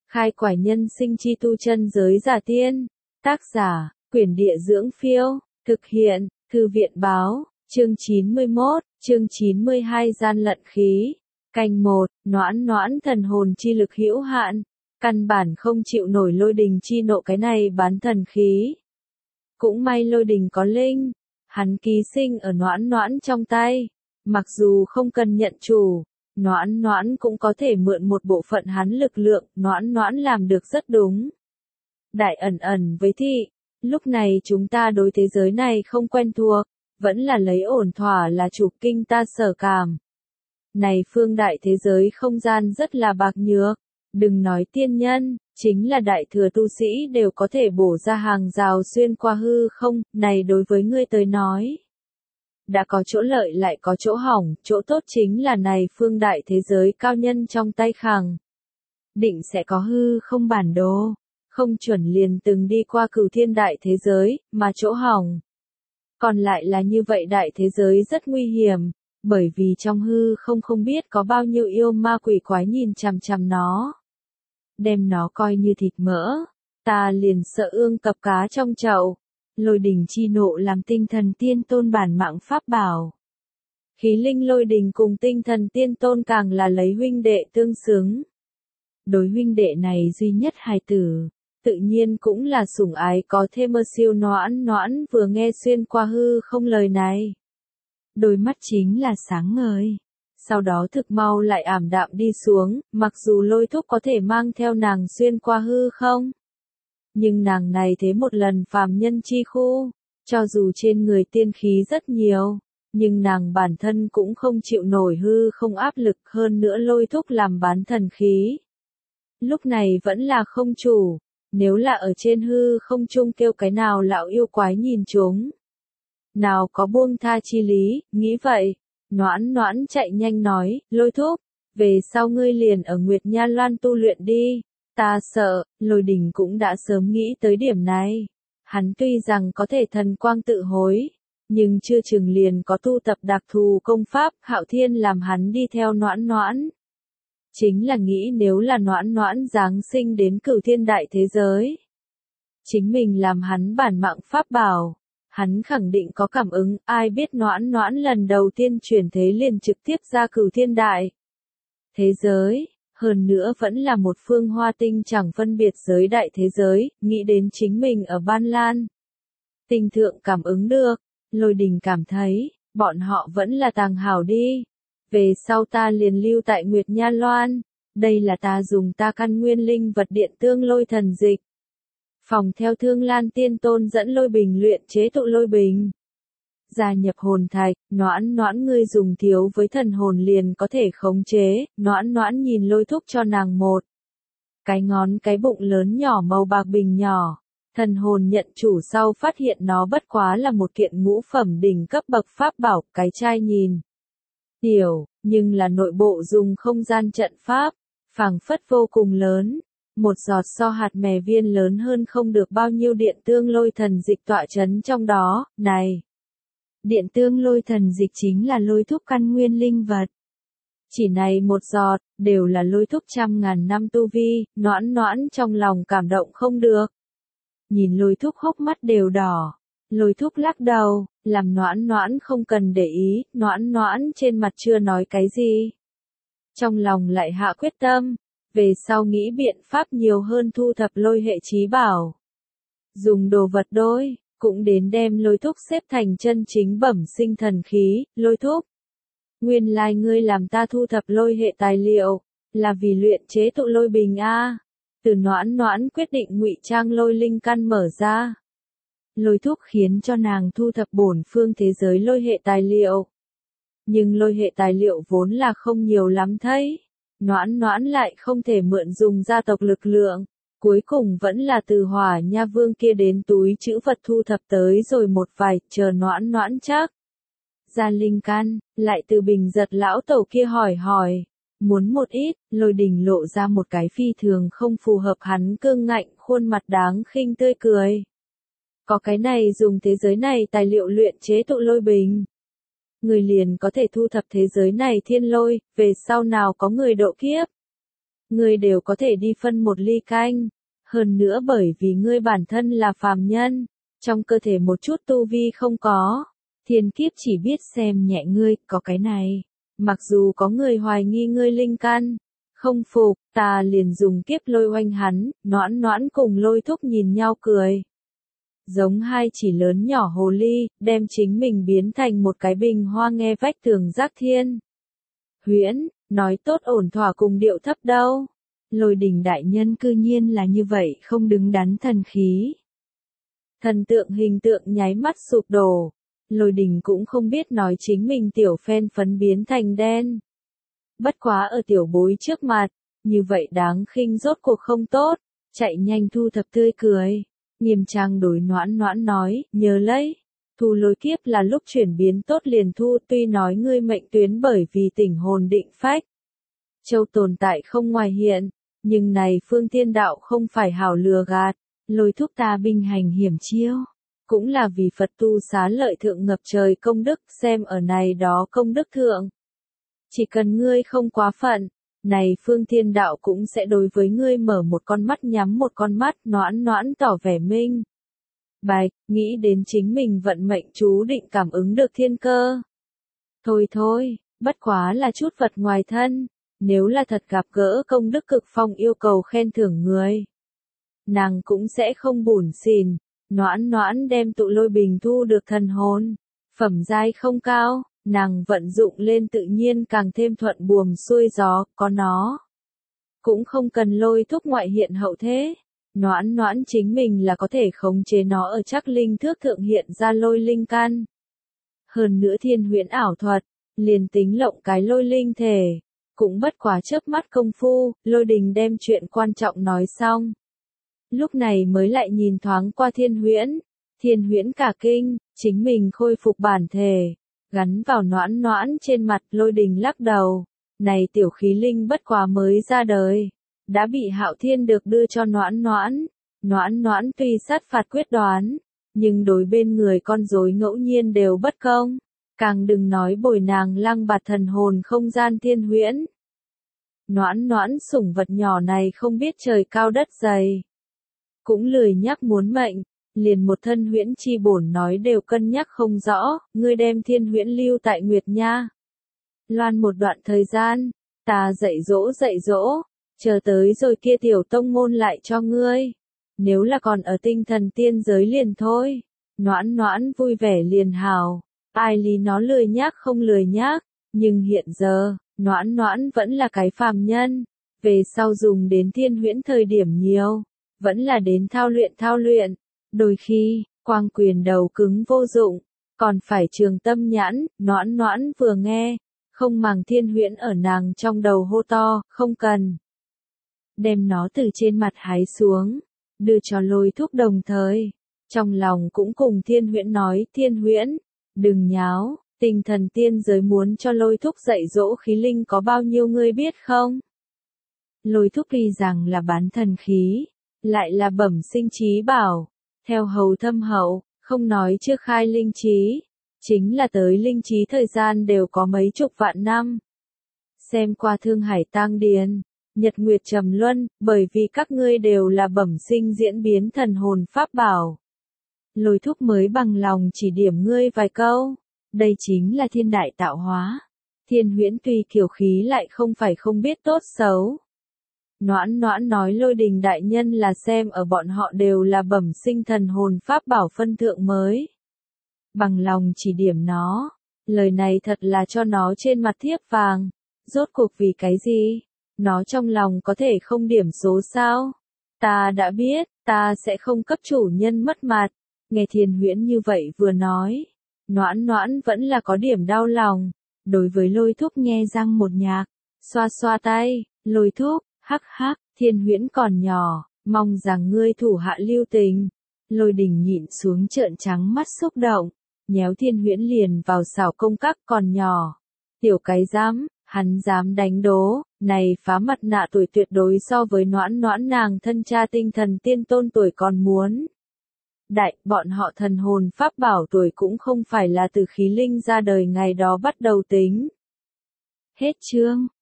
Khai quải nhân sinh chi tu chân giới giả tiên. Tác giả, Quyển Địa Dưỡng Phiêu. Thực hiện, Thư viện Báo. Chương 91, chương 92 Gian lận khí. Canh 1, noãn noãn thần hồn chi lực hữu hạn. Căn bản không chịu nổi lôi đình chi nộ cái này bán thần khí. Cũng may lôi đình có linh. Hắn ký sinh ở noãn noãn trong tay. Mặc dù không cần nhận chủ. Noãn noãn cũng có thể mượn một bộ phận hắn lực lượng, noãn noãn làm được rất đúng. Đại ẩn ẩn với thị, lúc này chúng ta đối thế giới này không quen thuộc, vẫn là lấy ổn thỏa là chủ kinh ta sở cảm. Này phương đại thế giới không gian rất là bạc nhược, đừng nói tiên nhân, chính là đại thừa tu sĩ đều có thể bổ ra hàng rào xuyên qua hư không, này đối với ngươi tới nói. Đã có chỗ lợi lại có chỗ hỏng, chỗ tốt chính là này phương đại thế giới cao nhân trong tay khẳng. Định sẽ có hư không bản đồ, không chuẩn liền từng đi qua cửu thiên đại thế giới, mà chỗ hỏng. Còn lại là như vậy đại thế giới rất nguy hiểm, bởi vì trong hư không biết có bao nhiêu yêu ma quỷ quái nhìn chằm chằm nó. Đem nó coi như thịt mỡ, ta liền sợ ương cập cá trong chậu. Lôi đình chi nộ làm tinh thần tiên tôn bản mạng pháp bảo. Khí linh lôi đình cùng tinh thần tiên tôn càng là lấy huynh đệ tương xứng. Đối huynh đệ này duy nhất hài tử, tự nhiên cũng là sủng ái có thêm mơ siêu noãn noãn vừa nghe xuyên qua hư không lời này. Đôi mắt chính là sáng ngời. Sau đó thực mau lại ảm đạm đi xuống, mặc dù lôi thúc có thể mang theo nàng xuyên qua hư không. Nhưng nàng này thế một lần phàm nhân chi khu, cho dù trên người tiên khí rất nhiều, nhưng nàng bản thân cũng không chịu nổi hư không áp lực hơn nữa lôi thúc làm bán thần khí. Lúc này vẫn là không chủ, nếu là ở trên hư không chung kêu cái nào lão yêu quái nhìn chúng. Nào có buông tha chi lý, nghĩ vậy, noãn noãn chạy nhanh nói, lôi thúc, về sau ngươi liền ở Nguyệt Nha Loan tu luyện đi. Ta sợ, lôi đình cũng đã sớm nghĩ tới điểm này. Hắn tuy rằng có thể thần quang tự hối, nhưng chưa chừng liền có tu tập đặc thù công pháp, Hạo Thiên làm hắn đi theo noãn noãn. Chính là nghĩ nếu là noãn noãn giáng sinh đến cửu thiên đại thế giới. Chính mình làm hắn bản mạng pháp bảo. Hắn khẳng định có cảm ứng, ai biết noãn noãn lần đầu tiên chuyển thế liền trực tiếp ra cửu thiên đại thế giới. Hơn nữa vẫn là một phương hoa tinh chẳng phân biệt giới đại thế giới, nghĩ đến chính mình ở Ban Lan. Tinh thượng cảm ứng được, lôi đình cảm thấy, bọn họ vẫn là tàng hảo đi. Về sau ta liền lưu tại Nguyệt Nha Loan, đây là ta dùng ta căn nguyên linh vật điện tương lôi thần dịch. Phòng theo Thương Lan Tiên Tôn dẫn lôi bình luyện chế tụ lôi bình. Gia nhập hồn thạch, noãn noãn ngươi dùng thiếu với thần hồn liền có thể khống chế, noãn noãn nhìn lôi thúc cho nàng một. Cái ngón cái bụng lớn nhỏ màu bạc bình nhỏ, thần hồn nhận chủ sau phát hiện nó bất quá là một kiện ngũ phẩm đỉnh cấp bậc pháp bảo, cái chai nhìn. Tiểu, nhưng là nội bộ dùng không gian trận pháp, phảng phất vô cùng lớn. Một giọt so hạt mè viên lớn hơn không được bao nhiêu điện tương lôi thần dịch tọa chấn trong đó, này. Điện tương lôi thần dịch chính là lôi thúc căn nguyên linh vật. Chỉ này một giọt, đều là lôi thúc trăm ngàn năm tu vi, noãn noãn trong lòng cảm động không được. Nhìn lôi thúc hốc mắt đều đỏ. Lôi thúc lắc đầu, làm noãn noãn không cần để ý, noãn noãn trên mặt chưa nói cái gì. Trong lòng lại hạ quyết tâm, về sau nghĩ biện pháp nhiều hơn thu thập lôi hệ chí bảo. Dùng đồ vật đôi. Cũng đến đem lôi thúc xếp thành chân chính bẩm sinh thần khí, lôi thúc. Nguyên lai ngươi làm ta thu thập lôi hệ tài liệu, là vì luyện chế tụ lôi bình a. Từ noãn noãn quyết định ngụy trang lôi linh căn mở ra. Lôi thúc khiến cho nàng thu thập bổn phương thế giới lôi hệ tài liệu. Nhưng lôi hệ tài liệu vốn là không nhiều lắm thấy. Noãn noãn lại không thể mượn dùng gia tộc lực lượng. Cuối cùng vẫn là từ Hỏa Nha Vương kia đến túi chữ vật thu thập tới rồi một vài, chờ noãn noãn chắc. Ra linh căn, lại từ Bình Giật lão tẩu kia hỏi. Muốn một ít, lôi đình lộ ra một cái phi thường không phù hợp hắn cương ngạnh, khuôn mặt đáng khinh tươi cười. Có cái này dùng thế giới này tài liệu luyện chế tụ lôi bình. Người liền có thể thu thập thế giới này thiên lôi, về sau nào có người độ kiếp. ngươi đều có thể đi phân một ly canh. Hơn nữa bởi vì ngươi bản thân là phàm nhân, trong cơ thể một chút tu vi không có, thiên kiếp chỉ biết xem nhẹ ngươi, có cái này. Mặc dù có người hoài nghi ngươi linh căn, không phục, ta liền dùng kiếp lôi oanh hắn, Noãn Noãn cùng Lôi Thúc nhìn nhau cười. Giống hai chỉ lớn nhỏ hồ ly, đem chính mình biến thành một cái bình hoa nghe vách tường Giác Thiên. Huyễn, nói tốt ổn thỏa cùng điệu thấp đâu. Lôi Đình đại nhân cư nhiên là như vậy không đứng đắn thần khí. Thần tượng hình tượng nháy mắt sụp đổ. Lôi Đình cũng không biết nói chính mình tiểu phen phấn biến thành đen. Bất quá ở tiểu bối trước mặt, như vậy đáng khinh rốt cuộc không tốt, chạy nhanh thu thập tươi cười. Nghiêm trang đối Noãn Noãn nói, nhớ lấy, thu lôi kiếp là lúc chuyển biến tốt liền thu, tuy nói ngươi mệnh tuyến bởi vì tỉnh hồn định phách. Châu tồn tại không ngoài hiện, nhưng này phương tiên đạo không phải hảo lừa gạt, Lôi Thúc ta binh hành hiểm chiêu. Cũng là vì Phật tu xá lợi thượng ngập trời công đức, xem ở này đó công đức thượng. Chỉ cần ngươi không quá phận, này phương thiên đạo cũng sẽ đối với ngươi mở một con mắt nhắm một con mắt, Noãn Noãn tỏ vẻ minh. Bạch, nghĩ đến chính mình vận mệnh chú định cảm ứng được thiên cơ. Thôi thôi, bất quá là chút vật ngoài thân, nếu là thật gặp gỡ công đức cực phong yêu cầu khen thưởng người. Nàng cũng sẽ không bủn xỉn. Noãn Noãn đem tụ lôi bình thu được thần hồn, phẩm giai không cao, nàng vận dụng lên tự nhiên càng thêm thuận buồm xuôi gió, có nó. Cũng không cần Lôi Thúc ngoại hiện hậu thế, Noãn Noãn chính mình là có thể khống chế nó ở chắc linh thước thượng hiện ra lôi linh căn. Hơn nữa thiên huyễn ảo thuật, liền tính lộng cái lôi linh thể, cũng bất quá chớp mắt công phu, Lôi Đình đem chuyện quan trọng nói xong. Lúc này mới lại nhìn thoáng qua thiên huyễn cả kinh, chính mình khôi phục bản thể, gắn vào Noãn Noãn trên mặt. Lôi Đình lắc đầu, này tiểu khí linh bất quá mới ra đời, đã bị Hạo Thiên được đưa cho Noãn Noãn tuy sát phạt quyết đoán, nhưng đối bên người con rối ngẫu nhiên đều bất công, càng đừng nói bồi nàng lăng bạt thần hồn không gian thiên huyễn. Noãn Noãn sủng vật nhỏ này không biết trời cao đất dày, cũng lười nhắc muốn mệnh, liền một thân huyễn chi bổn nói đều cân nhắc không rõ, ngươi đem thiên huyễn lưu tại Nguyệt Nha Loan một đoạn thời gian, ta dạy dỗ, chờ tới rồi kia tiểu tông môn lại cho ngươi. Nếu là còn ở tinh thần tiên giới liền thôi. Noãn Noãn vui vẻ liền hào, ai lý nó lười nhác không lười nhác, nhưng hiện giờ, Noãn Noãn vẫn là cái phàm nhân, về sau dùng đến thiên huyễn thời điểm nhiều, vẫn là đến thao luyện, đôi khi, quang quyền đầu cứng vô dụng, còn phải trường tâm nhãn. Noãn Noãn vừa nghe, không màng thiên huyễn ở nàng trong đầu hô to, không cần. Đem nó từ trên mặt hái xuống, đưa cho Lôi Thúc, đồng thời, trong lòng cũng cùng thiên huyễn nói, thiên huyễn, đừng nháo, tinh thần tiên giới muốn cho Lôi Thúc dạy dỗ khí linh có bao nhiêu ngươi biết không? Lôi Thúc tuy rằng là bán thần khí, lại là bẩm sinh trí bảo, theo hầu thâm hậu, không nói trước khai linh trí, chính là tới linh trí thời gian đều có mấy chục vạn năm. Xem qua Thương Hải Tang Điền, Nhật Nguyệt Trầm Luân, bởi vì các ngươi đều là bẩm sinh diễn biến thần hồn pháp bảo. Lôi Thúc mới bằng lòng chỉ điểm ngươi vài câu, đây chính là thiên đại tạo hóa. Thiên huyễn tuy kiều khí lại không phải không biết tốt xấu. Noãn Noãn nói Lôi Đình đại nhân là xem ở bọn họ đều là bẩm sinh thần hồn pháp bảo phân thượng mới bằng lòng chỉ điểm nó, lời này thật là cho nó trên mặt thiếp vàng. Rốt cuộc vì cái gì? Nó trong lòng có thể không điểm số sao? Ta đã biết, ta sẽ không cấp chủ nhân mất mặt. Nghe thiên huyễn như vậy vừa nói, Noãn Noãn vẫn là có điểm đau lòng. Đối với Lôi Thúc nghe răng một nhạc, xoa xoa tay, Lôi Thúc, hắc hắc, thiên huyễn còn nhỏ, mong rằng ngươi thủ hạ lưu tình. Lôi Đình nhịn xuống trợn trắng mắt xúc động, nhéo thiên huyễn liền vào xảo công các, còn nhỏ. Tiểu cái dám, hắn dám đánh đố, này phá mặt nạ tuổi tuyệt đối so với Noãn Noãn nàng thân cha tinh thần tiên tôn tuổi còn muốn. Đại, bọn họ thần hồn pháp bảo tuổi cũng không phải là từ khí linh ra đời ngày đó bắt đầu tính. Hết chương.